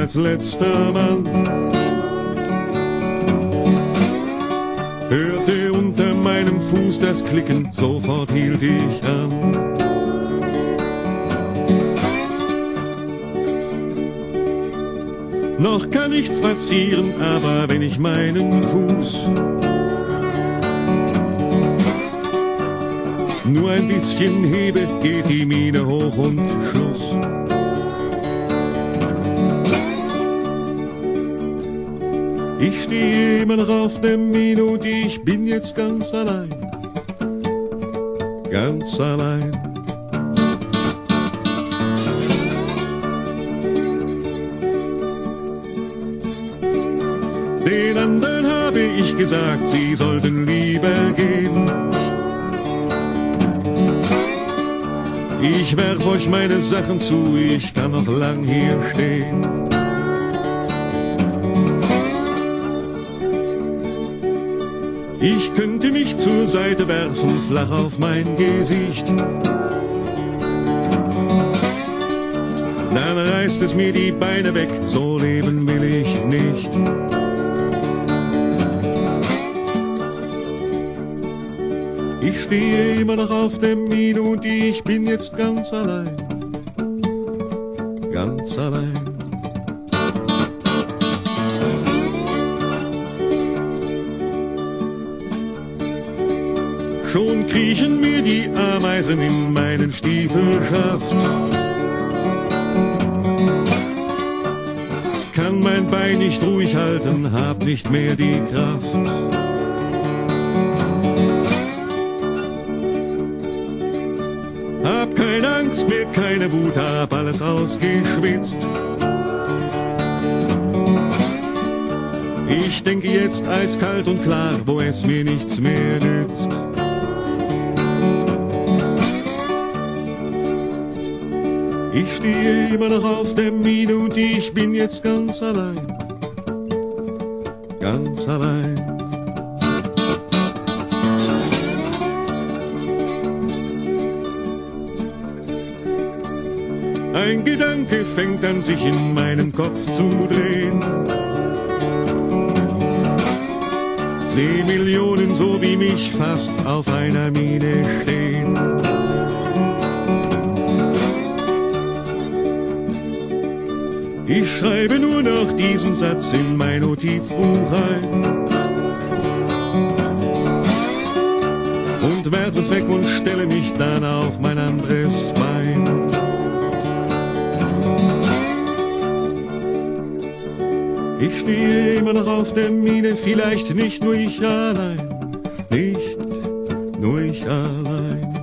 als letzter Mann. Hörte unter meinem Fuß das Klicken, sofort hielt ich an. Noch kann nichts passieren, aber wenn ich meinen Fuß nur ein bisschen hebe, geht die Mine hoch und Schluss. Ich stehe immer noch auf der Mine und ich bin jetzt ganz allein, ganz allein. Den anderen habe ich gesagt, sie sollten lieber gehen. Ich werf euch meine Sachen zu, ich kann noch lang hier stehen. Ich könnte mich zur Seite werfen, flach auf mein Gesicht. Dann reißt es mir die Beine weg, so leben will ich nicht. Ich stehe immer noch auf der Mine und ich bin jetzt ganz allein, ganz allein. Schon kriechen mir die Ameisen in meinen Stiefelschaft. Kann mein Bein nicht ruhig halten, hab nicht mehr die Kraft. Hab keine Angst mehr, keine Wut, hab alles ausgeschwitzt. Ich denke jetzt eiskalt und klar, wo es mir nichts mehr nützt. Ich stehe immer noch auf der Mine und ich bin jetzt ganz allein, ganz allein. Ein Gedanke fängt an, sich in meinem Kopf zu drehen. Seh Millionen so wie mich fast auf einer Mine stehen. Ich schreibe nur noch diesen Satz in mein Notizbuch ein und werf es weg und stelle mich dann auf mein anderes Bein. Ich stehe immer noch auf der Mine, vielleicht nicht nur ich allein, nicht nur ich allein.